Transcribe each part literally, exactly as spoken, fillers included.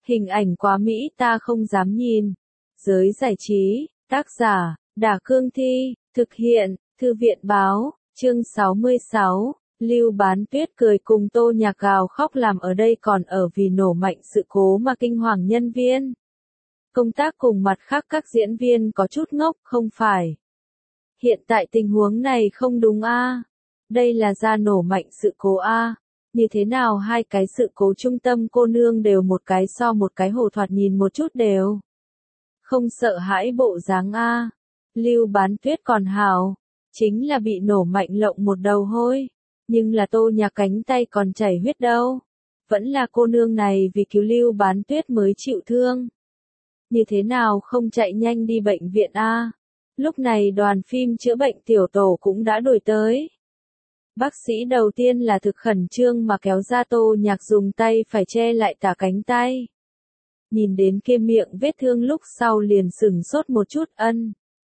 Hình ảnh quá mỹ ta không dám nhìn. Giới giải trí, tác giả, Đả Cương Thi, thực hiện, Thư viện báo, chương sáu mươi sáu, Lưu Bán Tuyết cười cùng Tô Nhạc gào khóc làm ở đây còn ở vì nổ mạnh sự cố mà kinh hoàng nhân viên. Công tác cùng mặt khác các diễn viên có chút ngốc không phải. Hiện tại tình huống này không đúng a. Đây là ra nổ mạnh sự cố a. Như thế nào hai cái sự cố trung tâm cô nương đều một cái so một cái hồ thoạt nhìn một chút đều. Không sợ hãi bộ dáng a. Lưu Bán Tuyết còn hào, chính là bị nổ mạnh lộng một đầu hôi, nhưng là Tô Nhạc cánh tay còn chảy huyết đâu. Vẫn là cô nương này vì cứu Lưu Bán Tuyết mới chịu thương. Như thế nào không chạy nhanh đi bệnh viện a? Lúc này đoàn phim chữa bệnh tiểu tổ cũng đã đuổi tới. Bác sĩ đầu tiên là thực khẩn trương mà kéo ra Tô Nhạc dùng tay phải che lại tả cánh tay. Nhìn đến kia miệng vết thương lúc sau liền sửng sốt một chút ân.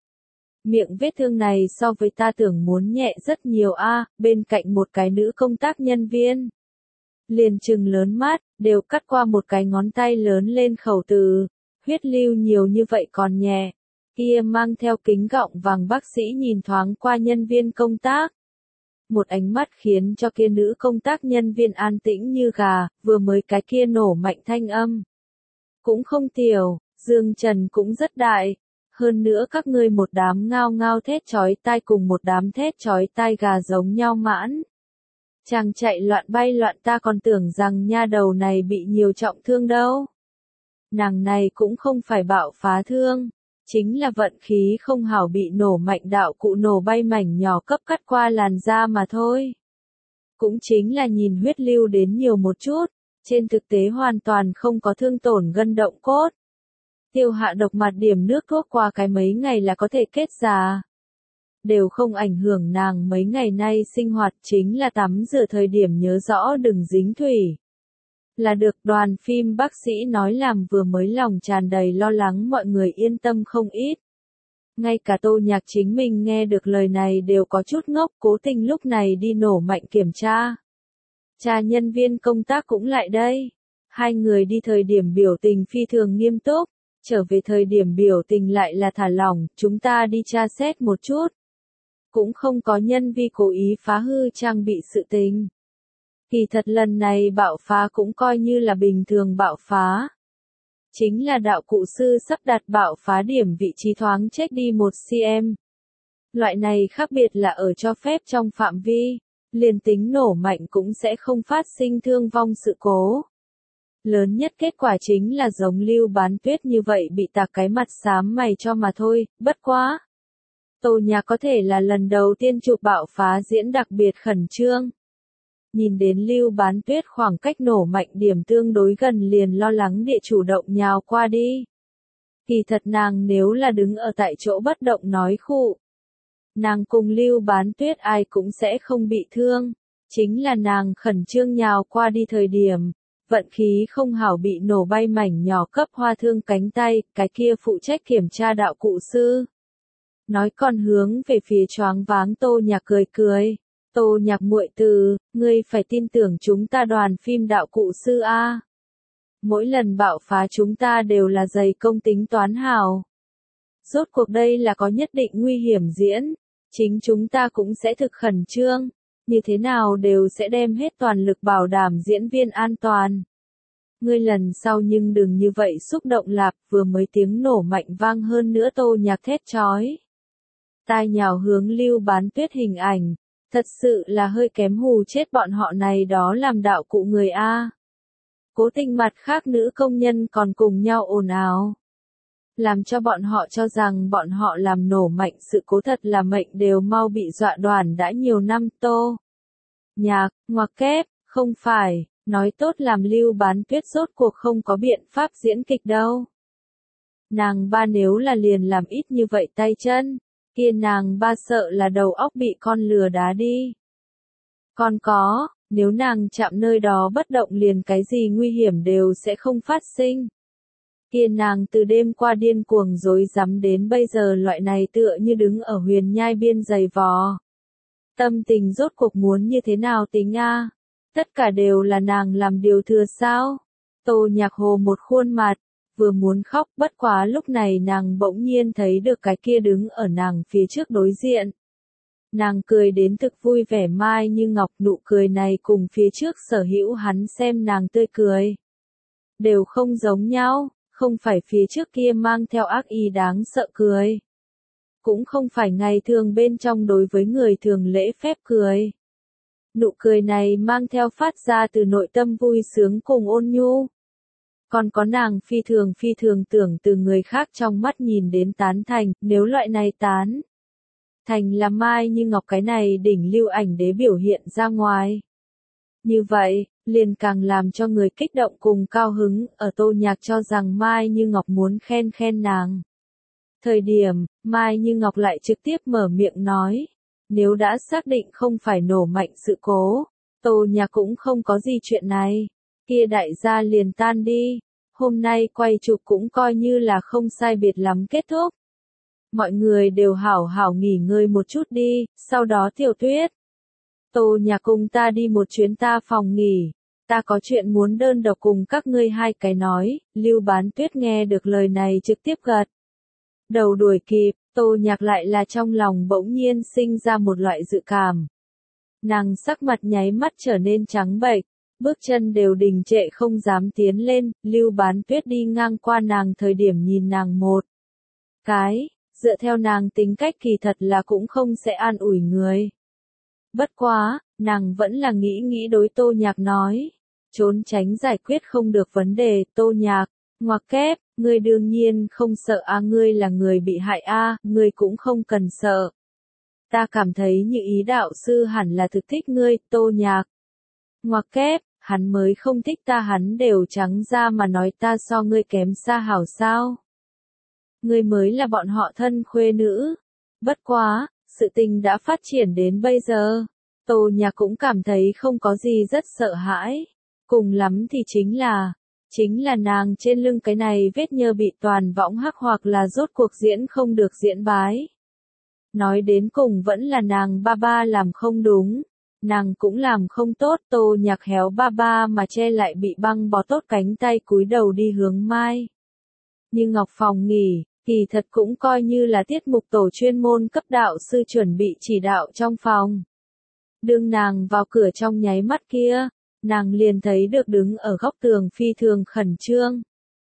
Miệng vết thương này so với ta tưởng muốn nhẹ rất nhiều a, bên cạnh một cái nữ công tác nhân viên. Liền trừng lớn mắt, đều cắt qua một cái ngón tay lớn lên khẩu từ, huyết lưu nhiều như vậy còn nhẹ. Kia mang theo kính gọng vàng bác sĩ nhìn thoáng qua nhân viên công tác. Một ánh mắt khiến cho kia nữ công tác nhân viên an tĩnh như gà, vừa mới cái kia nổ mạnh thanh âm. Cũng không tiểu, Dương Trần cũng rất đại. Hơn nữa các ngươi một đám ngao ngao thét chói tai cùng một đám thét chói tai gà giống nhau mãn. Chàng chạy loạn bay loạn ta còn tưởng rằng nha đầu này bị nhiều trọng thương đâu. Nàng này cũng không phải bạo phá thương. Chính là vận khí không hảo bị nổ mạnh đạo cụ nổ bay mảnh nhỏ cấp cắt qua làn da mà thôi. Cũng chính là nhìn huyết lưu đến nhiều một chút, trên thực tế hoàn toàn không có thương tổn gân động cốt. Tiêu hạ độc mặt điểm nước thuốc qua cái mấy ngày là có thể kết già. Đều không ảnh hưởng nàng mấy ngày nay sinh hoạt chính là tắm rửa thời điểm nhớ rõ đừng dính thủy. Là được đoàn phim bác sĩ nói làm vừa mới lòng tràn đầy lo lắng mọi người yên tâm không ít. Ngay cả Tô Nhạc chính mình nghe được lời này đều có chút ngốc cố tình lúc này đi nổ mạnh kiểm tra. Cha nhân viên công tác cũng lại đây. Hai người đi thời điểm biểu tình phi thường nghiêm túc, trở về thời điểm biểu tình lại là thả lỏng, chúng ta đi tra xét một chút. Cũng không có nhân vi cố ý phá hư trang bị sự tình. Kỳ thật lần này bạo phá cũng coi như là bình thường bạo phá. Chính là đạo cụ sư sắp đặt bạo phá điểm vị trí thoáng chết đi một xăng-ti-mét. Loại này khác biệt là ở cho phép trong phạm vi, liền tính nổ mạnh cũng sẽ không phát sinh thương vong sự cố. Lớn nhất kết quả chính là giống Lưu Bán Tuyết như vậy bị tạc cái mặt xám mày cho mà thôi, bất quá. Tô Nhạc có thể là lần đầu tiên chụp bạo phá diễn đặc biệt khẩn trương. Nhìn đến Lưu Bán Tuyết khoảng cách nổ mạnh điểm tương đối gần liền lo lắng địa chủ động nhào qua đi. Kỳ thật nàng nếu là đứng ở tại chỗ bất động nói khụ. Nàng cùng Lưu Bán Tuyết ai cũng sẽ không bị thương. Chính là nàng khẩn trương nhào qua đi thời điểm. Vận khí không hảo bị nổ bay mảnh nhỏ cấp hoa thương cánh tay, cái kia phụ trách kiểm tra đạo cụ sư. Nói còn hướng về phía choáng váng Tô Nhạc cười cười. Tô Nhạc muội từ, ngươi phải tin tưởng chúng ta đoàn phim đạo cụ sư A. Mỗi lần bạo phá chúng ta đều là dày công tính toán hào. Rốt cuộc đây là có nhất định nguy hiểm diễn, chính chúng ta cũng sẽ thực khẩn trương, như thế nào đều sẽ đem hết toàn lực bảo đảm diễn viên an toàn. Ngươi lần sau nhưng đừng như vậy xúc động lạp vừa mới tiếng nổ mạnh vang hơn nữa Tô Nhạc thét chói. Tai nhào hướng Lưu Bán Tuyết hình ảnh. Thật sự là hơi kém hù chết bọn họ này đó làm đạo cụ người A. Cố tình mặt khác nữ công nhân còn cùng nhau ồn ào. Làm cho bọn họ cho rằng bọn họ làm nổ mạnh sự cố thật là mệnh đều mau bị dọa đoàn đã nhiều năm. Tô Nhạc, ngoặc kép, không phải, nói tốt làm Lưu Bán Tuyết rốt cuộc không có biện pháp diễn kịch đâu. Nàng ba nếu là liền làm ít như vậy tay chân. Kia nàng ba sợ là đầu óc bị con lừa đá đi. Còn có, nếu nàng chạm nơi đó bất động liền cái gì nguy hiểm đều sẽ không phát sinh. Kia nàng từ đêm qua điên cuồng dối rắm đến bây giờ loại này tựa như đứng ở huyền nhai biên giày vò. Tâm tình rốt cuộc muốn như thế nào tính a? Tất cả đều là nàng làm điều thừa sao? Tô Nhạc Hồ một khuôn mặt, vừa muốn khóc, bất quá lúc này nàng bỗng nhiên thấy được cái kia đứng ở nàng phía trước đối diện. Nàng cười đến thực vui vẻ, Mai Như Ngọc, nụ cười này cùng phía trước sở hữu hắn xem nàng tươi cười đều không giống nhau, không phải phía trước kia mang theo ác ý đáng sợ cười, cũng không phải ngày thường bên trong đối với người thường lễ phép cười. Nụ cười này mang theo phát ra từ nội tâm vui sướng cùng ôn nhu. Còn có nàng phi thường phi thường tưởng từ người khác trong mắt nhìn đến tán thành, nếu loại này tán thành là Mai Như Ngọc cái này đỉnh lưu ảnh đế biểu hiện ra ngoài. Như vậy, liền càng làm cho người kích động cùng cao hứng, ở Tô Nhạc cho rằng Mai Như Ngọc muốn khen khen nàng. Thời điểm, Mai Như Ngọc lại trực tiếp mở miệng nói, nếu đã xác định không phải nổ mạnh sự cố, Tô Nhạc cũng không có gì chuyện này, kia đại gia liền tan đi, hôm nay quay chụp cũng coi như là không sai biệt lắm kết thúc. Mọi người đều hảo hảo nghỉ ngơi một chút đi, sau đó Tiểu Tuyết. Tô Nhạc cùng ta đi một chuyến ta phòng nghỉ, ta có chuyện muốn đơn độc cùng các ngươi hai cái nói, Lưu Bán Tuyết nghe được lời này trực tiếp gật đầu đuổi kịp, Tô Nhạc lại là trong lòng bỗng nhiên sinh ra một loại dự cảm. Nàng sắc mặt nháy mắt trở nên trắng bệch, bước chân đều đình trệ không dám tiến lên, Lưu Bán Tuyết đi ngang qua nàng thời điểm nhìn nàng một cái, dựa theo nàng tính cách kỳ thật là cũng không sẽ an ủi người. Bất quá, nàng vẫn là nghĩ nghĩ đối Tô Nhạc nói, trốn tránh giải quyết không được vấn đề, Tô Nhạc, ngoặc kép, ngươi đương nhiên không sợ a, ngươi là người bị hại a, ngươi cũng không cần sợ. Ta cảm thấy như ý đạo sư hẳn là thực thích ngươi, Tô Nhạc. Ngoặc kép, hắn mới không thích ta, hắn đều trắng ra mà nói ta so ngươi kém xa hảo sao. Ngươi mới là bọn họ thân khuê nữ. Bất quá, sự tình đã phát triển đến bây giờ, Tô Nhạc cũng cảm thấy không có gì rất sợ hãi. Cùng lắm thì chính là, chính là nàng trên lưng cái này vết nhơ bị toàn võng hắc hoặc là rốt cuộc diễn không được diễn bái. Nói đến cùng vẫn là nàng ba ba làm không đúng, nàng cũng làm không tốt, Tô Nhạc héo ba ba mà che lại bị băng bó tốt cánh tay cúi đầu đi hướng Mai Như Ngọc phòng nghỉ, kỳ thật cũng coi như là tiết mục tổ chuyên môn cấp đạo sư chuẩn bị chỉ đạo trong phòng. Đương nàng vào cửa trong nháy mắt kia, nàng liền thấy được đứng ở góc tường phi thường khẩn trương,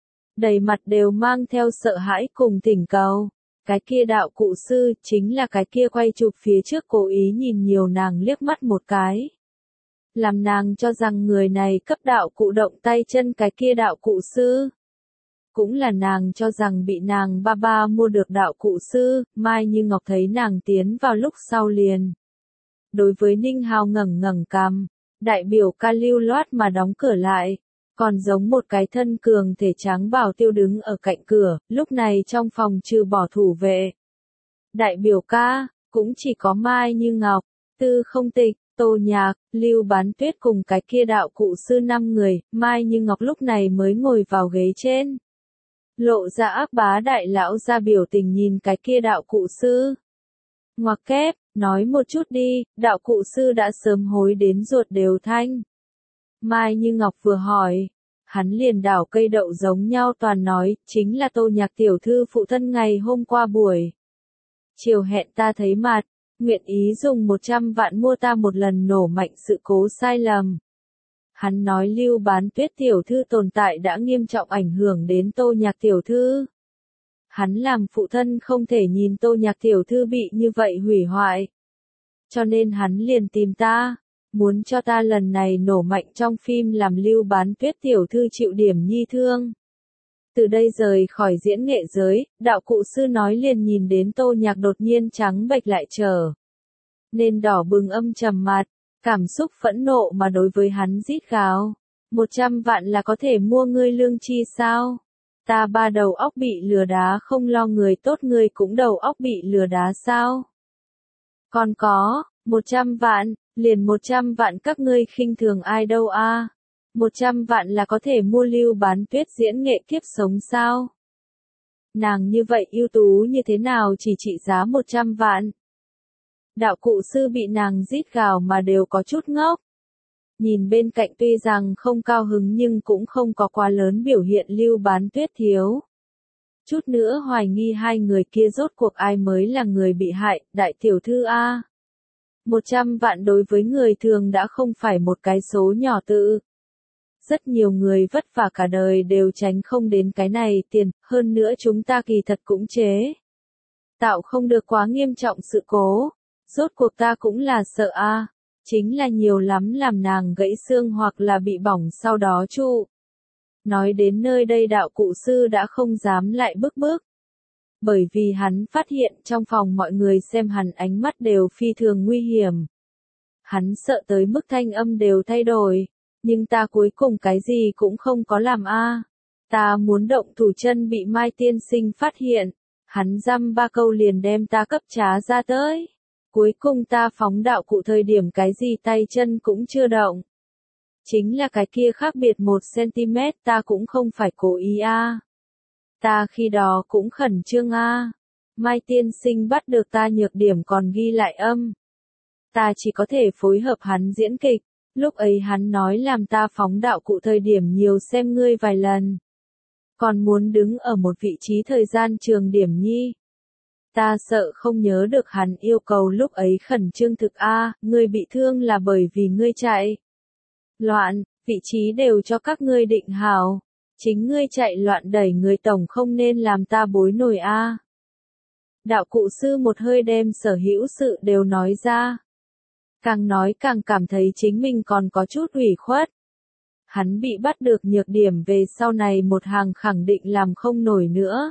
đầy mặt đều mang theo sợ hãi cùng thỉnh cầu. Cái kia đạo cụ sư, chính là cái kia quay chụp phía trước cố ý nhìn nhiều nàng liếc mắt một cái. Làm nàng cho rằng người này cấp đạo cụ động tay chân cái kia đạo cụ sư. Cũng là nàng cho rằng bị nàng ba ba mua được đạo cụ sư, Mai Như Ngọc thấy nàng tiến vào lúc sau liền. Đối với Ninh Hào ngẩng ngẩng cằm, đại biểu ca lưu loát mà đóng cửa lại. Còn giống một cái thân cường thể trắng bảo tiêu đứng ở cạnh cửa, lúc này trong phòng trừ bỏ thủ vệ. Đại biểu ca, cũng chỉ có Mai Như Ngọc, Tư Không Tịch, Tô Nhạc, Lưu Bán Tuyết cùng cái kia đạo cụ sư năm người, Mai Như Ngọc lúc này mới ngồi vào ghế trên. Lộ ra ác bá đại lão ra biểu tình nhìn cái kia đạo cụ sư. Ngoặc kép, nói một chút đi, đạo cụ sư đã sớm hối đến ruột đều thanh. Mai Như Ngọc vừa hỏi, hắn liền đảo cây đậu giống nhau toàn nói, chính là Tô Nhạc tiểu thư phụ thân ngày hôm qua buổi chiều hẹn ta thấy mặt, nguyện ý dùng một trăm vạn mua ta một lần nổ mạnh sự cố sai lầm. Hắn nói Lưu Bán Tuyết tiểu thư tồn tại đã nghiêm trọng ảnh hưởng đến Tô Nhạc tiểu thư. Hắn làm phụ thân không thể nhìn Tô Nhạc tiểu thư bị như vậy hủy hoại. Cho nên hắn liền tìm ta. Muốn cho ta lần này nổ mạnh trong phim làm Lưu Bán Tuyết tiểu thư chịu điểm nhi thương. Từ đây rời khỏi diễn nghệ giới, đạo cụ sư nói liền nhìn đến Tô Nhạc đột nhiên trắng bệch lại trở nên đỏ bừng âm trầm mặt, cảm xúc phẫn nộ mà đối với hắn rít gào. Một trăm vạn là có thể mua ngươi lương chi sao? Ta ba đầu óc bị lừa đá không lo người tốt ngươi cũng đầu óc bị lừa đá sao? Còn có, một trăm vạn. Liền một trăm vạn các ngươi khinh thường ai đâu a? Một trăm vạn là có thể mua Lưu Bán Tuyết diễn nghệ kiếp sống sao? Nàng như vậy ưu tú như thế nào chỉ trị giá một trăm vạn? Đạo cụ sư bị nàng rít gào mà đều có chút ngốc. Nhìn bên cạnh tuy rằng không cao hứng nhưng cũng không có quá lớn biểu hiện Lưu Bán Tuyết thiếu. Chút nữa hoài nghi hai người kia rốt cuộc ai mới là người bị hại, đại tiểu thư A. Một trăm vạn đối với người thường đã không phải một cái số nhỏ tự. Rất nhiều người vất vả cả đời đều tránh không đến cái này tiền, hơn nữa chúng ta kỳ thật cũng chế. Tạo không được quá nghiêm trọng sự cố. Rốt cuộc ta cũng là sợ A. Chính là nhiều lắm làm nàng gãy xương hoặc là bị bỏng sau đó trụ. Nói đến nơi đây đạo cụ sư đã không dám lại bước bước. Bởi vì hắn phát hiện trong phòng mọi người xem hắn ánh mắt đều phi thường nguy hiểm. Hắn sợ tới mức thanh âm đều thay đổi. Nhưng ta cuối cùng cái gì cũng không có làm a. Ta muốn động thủ chân bị Mai tiên sinh phát hiện. Hắn dăm ba câu liền đem ta cấp trá ra tới. Cuối cùng ta phóng đạo cụ thời điểm cái gì tay chân cũng chưa động. Chính là cái kia khác biệt một xăng-ti-mét ta cũng không phải cố ý a. Ta khi đó cũng khẩn trương a. Mai tiên sinh bắt được ta nhược điểm còn ghi lại âm. Ta chỉ có thể phối hợp hắn diễn kịch. Lúc ấy hắn nói làm ta phóng đạo cụ thời điểm nhiều xem ngươi vài lần. Còn muốn đứng ở một vị trí thời gian trường điểm nhi. Ta sợ không nhớ được hắn yêu cầu lúc ấy khẩn trương thực a, ngươi bị thương là bởi vì ngươi chạy. Loạn, vị trí đều cho các ngươi định hảo. Chính ngươi chạy loạn đẩy người tổng không nên làm ta bối nổi a. Đạo cụ sư một hơi đem sở hữu sự đều nói ra. Càng nói càng cảm thấy chính mình còn có chút ủy khuất. Hắn bị bắt được nhược điểm về sau này một hàng khẳng định làm không nổi nữa.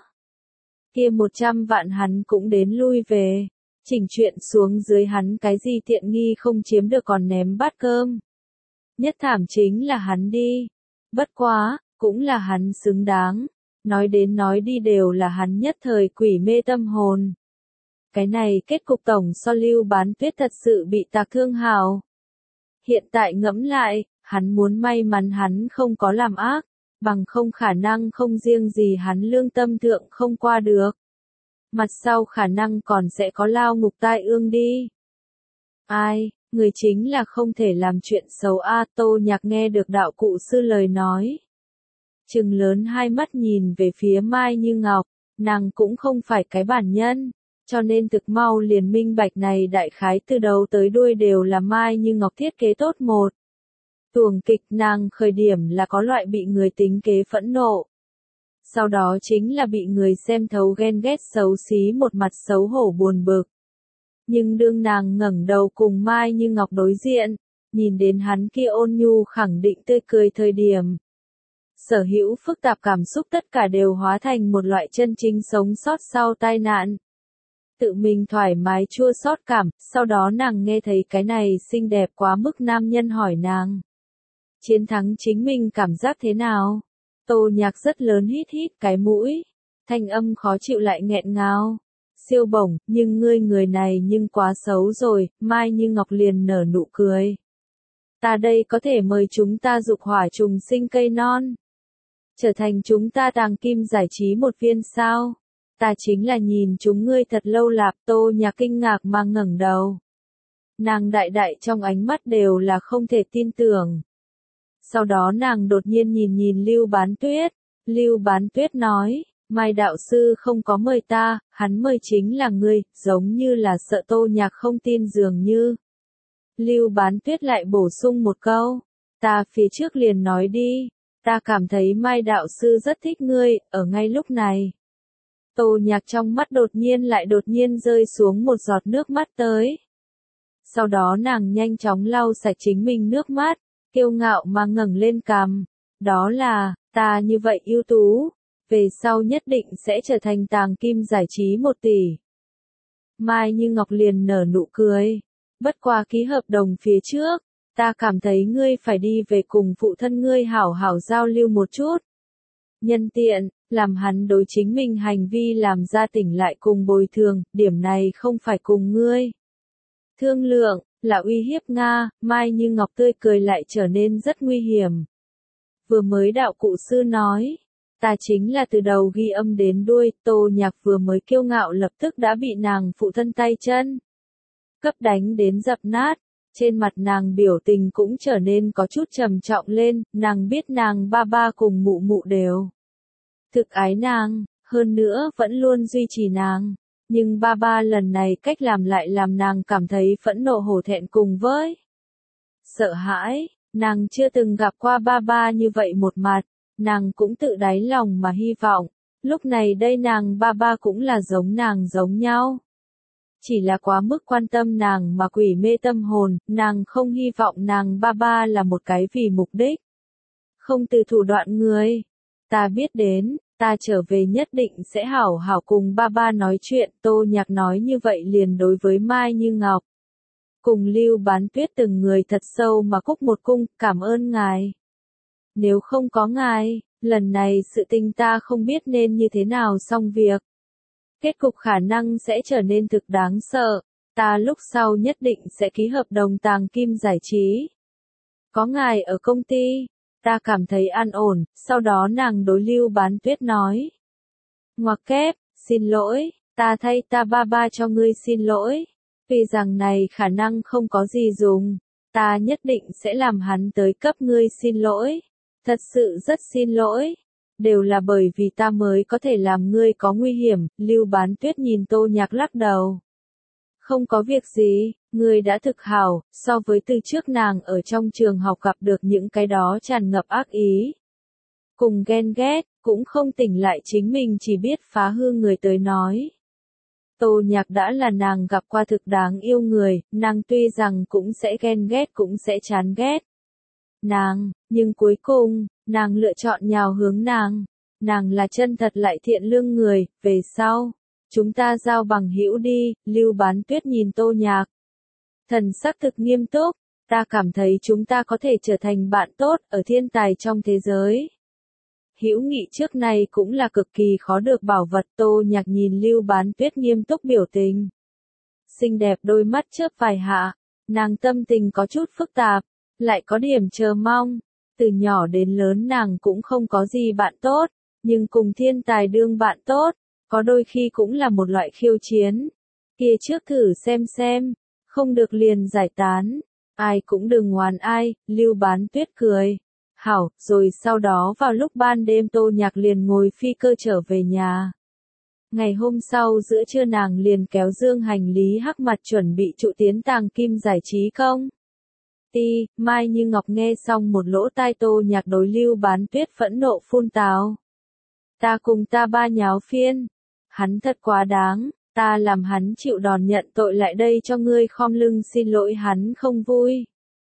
Kia một trăm vạn hắn cũng đến lui về. Chỉnh chuyện xuống dưới hắn cái gì tiện nghi không chiếm được còn ném bát cơm. Nhất thảm chính là hắn đi. Bất quá, cũng là hắn xứng đáng. Nói đến nói đi đều là hắn nhất thời quỷ mê tâm hồn. Cái này kết cục tổng so Lưu Bán Tuyết thật sự bị tạc thương hào. Hiện tại ngẫm lại, hắn muốn may mắn hắn không có làm ác, bằng không khả năng không riêng gì hắn lương tâm thượng không qua được. Mặt sau khả năng còn sẽ có lao ngục tai ương đi. Ai, người chính là không thể làm chuyện xấu a. Tô Nhạc nghe được đạo cụ sư lời nói. Trừng lớn hai mắt nhìn về phía Mai Như Ngọc, nàng cũng không phải cái bản nhân. Cho nên thực mau liền minh bạch này đại khái từ đầu tới đuôi đều là Mai Như Ngọc thiết kế tốt một. Tuồng kịch nàng khởi điểm là có loại bị người tính kế phẫn nộ. Sau đó chính là bị người xem thấu ghen ghét xấu xí một mặt xấu hổ buồn bực. Nhưng đương nàng ngẩng đầu cùng Mai Như Ngọc đối diện, nhìn đến hắn kia ôn nhu khẳng định tươi cười thời điểm. Sở hữu phức tạp cảm xúc tất cả đều hóa thành một loại chân chính sống sót sau tai nạn. Tự mình thoải mái chua xót cảm, sau đó nàng nghe thấy cái này xinh đẹp quá mức nam nhân hỏi nàng. Chiến thắng chính mình cảm giác thế nào? Tô Nhạc rất lớn hít hít cái mũi, thanh âm khó chịu lại nghẹn ngào. Siêu bổng, nhưng ngươi người này nhưng quá xấu rồi, Mai Như Ngọc liền nở nụ cười. Ta đây có thể mời chúng ta dục hỏa trùng sinh cây non. Trở thành chúng ta tàng kim giải trí một viên sao? Ta chính là nhìn chúng ngươi thật lâu lạp. Tô Nhạc kinh ngạc mà ngẩng đầu. Nàng đại đại trong ánh mắt đều là không thể tin tưởng. Sau đó nàng đột nhiên nhìn nhìn Lưu Bán Tuyết. Lưu Bán Tuyết nói, Mai đạo sư không có mời ta, hắn mời chính là ngươi, giống như là sợ Tô Nhạc không tin dường như. Lưu Bán Tuyết lại bổ sung một câu, ta phía trước liền nói đi, ta cảm thấy Mai đạo sư rất thích ngươi, ở ngay lúc này. Tô Nhạc trong mắt đột nhiên lại đột nhiên rơi xuống một giọt nước mắt tới. Sau đó nàng nhanh chóng lau sạch chính mình nước mắt, kiêu ngạo mà ngẩng lên cằm. Đó là, ta như vậy ưu tú, về sau nhất định sẽ trở thành tàng kim giải trí một tỷ. Mai Như Ngọc liền nở nụ cười. Bất qua ký hợp đồng phía trước, ta cảm thấy ngươi phải đi về cùng phụ thân ngươi hảo hảo giao lưu một chút. Nhân tiện, làm hắn đối chính mình hành vi làm ra tỉnh lại cùng bồi thường, điểm này không phải cùng ngươi. Thương lượng, là uy hiếp Nga. Mai Như Ngọc tươi cười lại trở nên rất nguy hiểm. Vừa mới đạo cụ sư nói, ta chính là từ đầu ghi âm đến đuôi. Tô Nhạc vừa mới kiêu ngạo lập tức đã bị nàng phụ thân tay chân cấp đánh đến dập nát. Trên mặt nàng biểu tình cũng trở nên có chút trầm trọng lên, nàng biết nàng ba ba cùng mụ mụ đều thực ái nàng, hơn nữa vẫn luôn duy trì nàng. Nhưng ba ba lần này cách làm lại làm nàng cảm thấy phẫn nộ hổ thẹn cùng với sợ hãi, nàng chưa từng gặp qua ba ba như vậy một mặt, nàng cũng tự đáy lòng mà hy vọng, lúc này đây nàng ba ba cũng là giống nàng giống nhau. Chỉ là quá mức quan tâm nàng mà quỷ mê tâm hồn, nàng không hy vọng nàng ba ba là một cái vì mục đích. Không từ thủ đoạn người. Ta biết đến, ta trở về nhất định sẽ hảo hảo cùng ba ba nói chuyện, Tô Nhạc nói như vậy liền đối với Mai Như Ngọc. Cùng Lưu Bán Tuyết từng người thật sâu mà cúc một cung, cảm ơn ngài. Nếu không có ngài, lần này sự tình ta không biết nên như thế nào xong việc. Kết cục khả năng sẽ trở nên thực đáng sợ, ta lúc sau nhất định sẽ ký hợp đồng tàng kim giải trí. Có ngài ở công ty, ta cảm thấy an ổn, sau đó nàng đối Lưu Bán Tuyết nói. Ngoặc kép, xin lỗi, ta thay ta ba ba cho ngươi xin lỗi. Vì rằng này khả năng không có gì dùng, ta nhất định sẽ làm hắn tới cấp ngươi xin lỗi. Thật sự rất xin lỗi. Đều là bởi vì ta mới có thể làm ngươi có nguy hiểm, Lưu Bán Tuyết nhìn Tô Nhạc lắc đầu. Không có việc gì, ngươi đã thực hảo, so với từ trước nàng ở trong trường học gặp được những cái đó tràn ngập ác ý. Cùng ghen ghét, cũng không tỉnh lại chính mình chỉ biết phá hư người tới nói. Tô Nhạc đã là nàng gặp qua thực đáng yêu người, nàng tuy rằng cũng sẽ ghen ghét cũng sẽ chán ghét. Nàng, nhưng cuối cùng, nàng lựa chọn nhào hướng nàng. Nàng là chân thật lại thiện lương người, về sau. Chúng ta giao bằng hữu đi, Lưu Bán Tuyết nhìn Tô Nhạc. Thần sắc thực nghiêm túc, ta cảm thấy chúng ta có thể trở thành bạn tốt ở thiên tài trong thế giới. Hữu nghị trước này cũng là cực kỳ khó được bảo vật. Tô Nhạc nhìn Lưu Bán Tuyết nghiêm túc biểu tình. Xinh đẹp đôi mắt chớp vài hạ, nàng tâm tình có chút phức tạp, lại có điểm chờ mong. Từ nhỏ đến lớn nàng cũng không có gì bạn tốt, nhưng cùng thiên tài đương bạn tốt, có đôi khi cũng là một loại khiêu chiến. Kia trước thử xem xem, không được liền giải tán, ai cũng đừng oán ai, Lưu Bán Tuyết cười. Hảo, rồi sau đó vào lúc ban đêm Tô Nhạc liền ngồi phi cơ trở về nhà. Ngày hôm sau giữa trưa nàng liền kéo dương hành lý hắc mặt chuẩn bị trụ tiến tàng kim giải trí công. Ti, Mai Như Ngọc nghe xong một lỗ tai Tô Nhạc đối Lưu Bán Tuyết phẫn nộ phun tào. Ta cùng ta ba nháo phiên. Hắn thật quá đáng, ta làm hắn chịu đòn nhận tội lại đây cho ngươi khom lưng xin lỗi hắn không vui.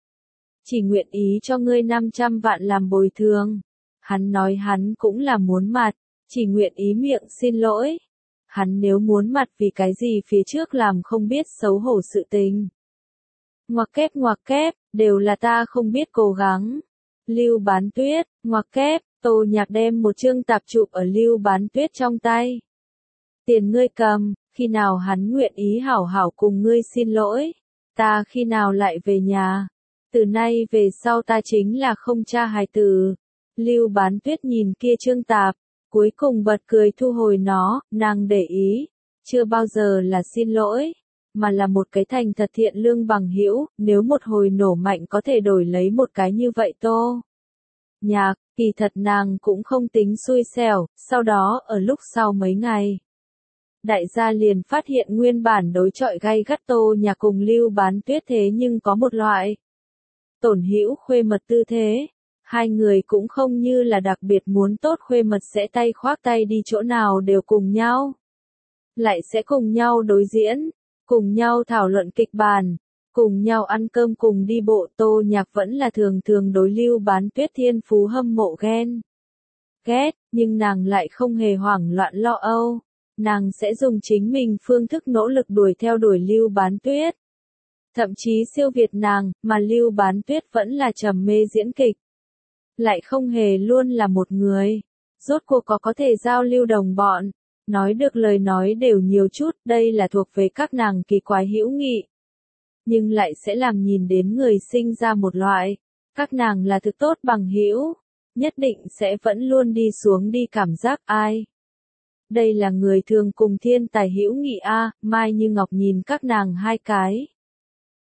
Chỉ nguyện ý cho ngươi năm trăm vạn làm bồi thường. Hắn nói hắn cũng là muốn mặt, chỉ nguyện ý miệng xin lỗi. Hắn nếu muốn mặt vì cái gì phía trước làm không biết xấu hổ sự tình. Ngoặc kép ngoặc kép, đều là ta không biết cố gắng. Lưu Bán Tuyết, ngoặc kép, Tô Nhạc đem một chương tạp chụp ở Lưu Bán Tuyết trong tay. Tiền ngươi cầm, khi nào hắn nguyện ý hảo hảo cùng ngươi xin lỗi, ta khi nào lại về nhà. Từ nay về sau ta chính là không cha hài tử. Lưu Bán Tuyết nhìn kia chương tạp, cuối cùng bật cười thu hồi nó, nàng để ý, chưa bao giờ là xin lỗi, mà là một cái thành thật thiện lương bằng hữu, nếu một hồi nổ mạnh có thể đổi lấy một cái như vậy Tô Nhạc, kỳ thật nàng cũng không tính xui xẻo, sau đó ở lúc sau mấy ngày. Đại gia liền phát hiện nguyên bản đối chọi gay gắt Tô Nhạc cùng Lưu Bán Tuyết thế nhưng có một loại tổn hữu khuê mật tư thế. Hai người cũng không như là đặc biệt muốn tốt khuê mật sẽ tay khoác tay đi chỗ nào đều cùng nhau. Lại sẽ cùng nhau đối diễn, cùng nhau thảo luận kịch bản, cùng nhau ăn cơm cùng đi bộ. Tô Nhạc vẫn là thường thường đối Lưu Bán Tuyết thiên phú hâm mộ ghen. Ghét, nhưng nàng lại không hề hoảng loạn lo âu. Nàng sẽ dùng chính mình phương thức nỗ lực đuổi theo đuổi Lưu Bán Tuyết. Thậm chí siêu việt nàng, mà Lưu Bán Tuyết vẫn là trầm mê diễn kịch. Lại không hề luôn là một người. Rốt cuộc có có thể giao lưu đồng bọn. Nói được lời nói đều nhiều chút, đây là thuộc về các nàng kỳ quái hữu nghị. Nhưng lại sẽ làm nhìn đến người sinh ra một loại. Các nàng là thực tốt bằng hữu. Nhất định sẽ vẫn luôn đi xuống đi cảm giác ai. Đây là người thường cùng thiên tài hữu nghị a. Mai Như Ngọc nhìn các nàng hai cái.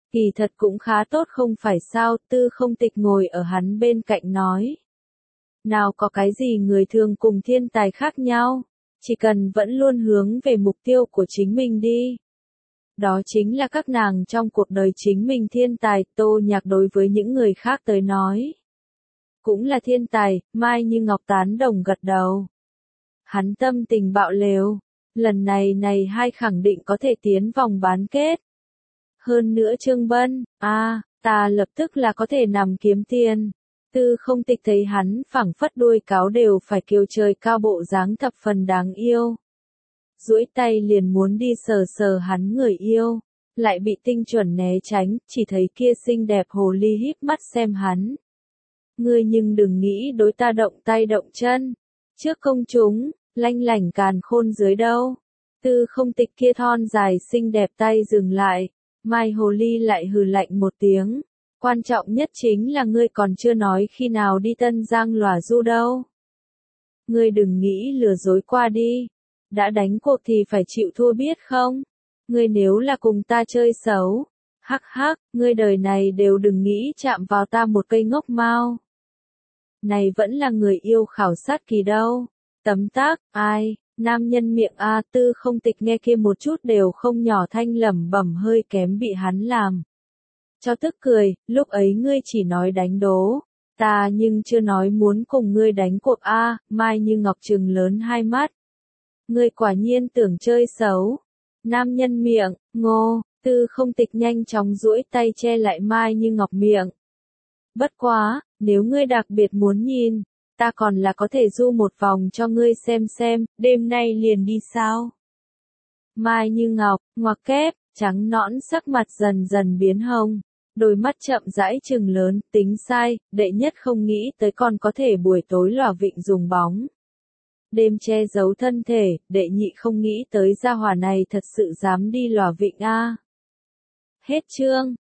Kỳ thật cũng khá tốt không phải sao, Tư Không Tịch ngồi ở hắn bên cạnh nói. Nào có cái gì người thường cùng thiên tài khác nhau, chỉ cần vẫn luôn hướng về mục tiêu của chính mình đi. Đó chính là các nàng trong cuộc đời chính mình thiên tài, Tô Nhạc đối với những người khác tới nói. Cũng là thiên tài, Mai Như Ngọc tán đồng gật đầu. Hắn tâm tình bạo lều, lần này này hai khẳng định có thể tiến vòng bán kết. Hơn nữa Trương Bân, a à, ta lập tức là có thể nằm kiếm tiền. Tư Không Tịch thấy hắn phảng phất đuôi cáo đều phải kêu trời cao bộ dáng thập phần đáng yêu. Duỗi tay liền muốn đi sờ sờ hắn người yêu, lại bị tinh chuẩn né tránh, chỉ thấy kia xinh đẹp hồ ly híp mắt xem hắn. Ngươi nhưng đừng nghĩ đối ta động tay động chân, trước công chúng, lanh lảnh càn khôn dưới đâu. Tư Không Tịch kia thon dài xinh đẹp tay dừng lại, Mai hồ ly lại hừ lạnh một tiếng. Quan trọng nhất chính là ngươi còn chưa nói khi nào đi Tân Giang Lòa Du đâu. Ngươi đừng nghĩ lừa dối qua đi. Đã đánh cuộc thì phải chịu thua biết không? Ngươi nếu là cùng ta chơi xấu, hắc hắc, ngươi đời này đều đừng nghĩ chạm vào ta một cây ngốc mao. Này vẫn là người yêu khảo sát kỳ đâu. Tấm tắc, ai, nam nhân miệng A. Tư Không Tịch nghe kia một chút đều không nhỏ thanh lẩm bẩm hơi kém bị hắn làm. Cho tức cười, lúc ấy ngươi chỉ nói đánh đố, ta nhưng chưa nói muốn cùng ngươi đánh cuộc A. Mai Như Ngọc trừng lớn hai mắt. Ngươi quả nhiên tưởng chơi xấu. Nam nhân miệng, ngô, Tư Không Tịch nhanh chóng duỗi tay che lại Mai Như Ngọc miệng. Bất quá, nếu ngươi đặc biệt muốn nhìn, ta còn là có thể du một vòng cho ngươi xem xem, đêm nay liền đi sao? Mai Như Ngọc, ngoặc kép, trắng nõn sắc mặt dần dần biến hồng, đôi mắt chậm rãi trừng lớn, tính sai, đệ nhất không nghĩ tới còn có thể buổi tối lòa vịnh dùng bóng. Đêm che giấu thân thể, đệ nhị không nghĩ tới gia hỏa này thật sự dám đi lòa vịnh a. Hết chương.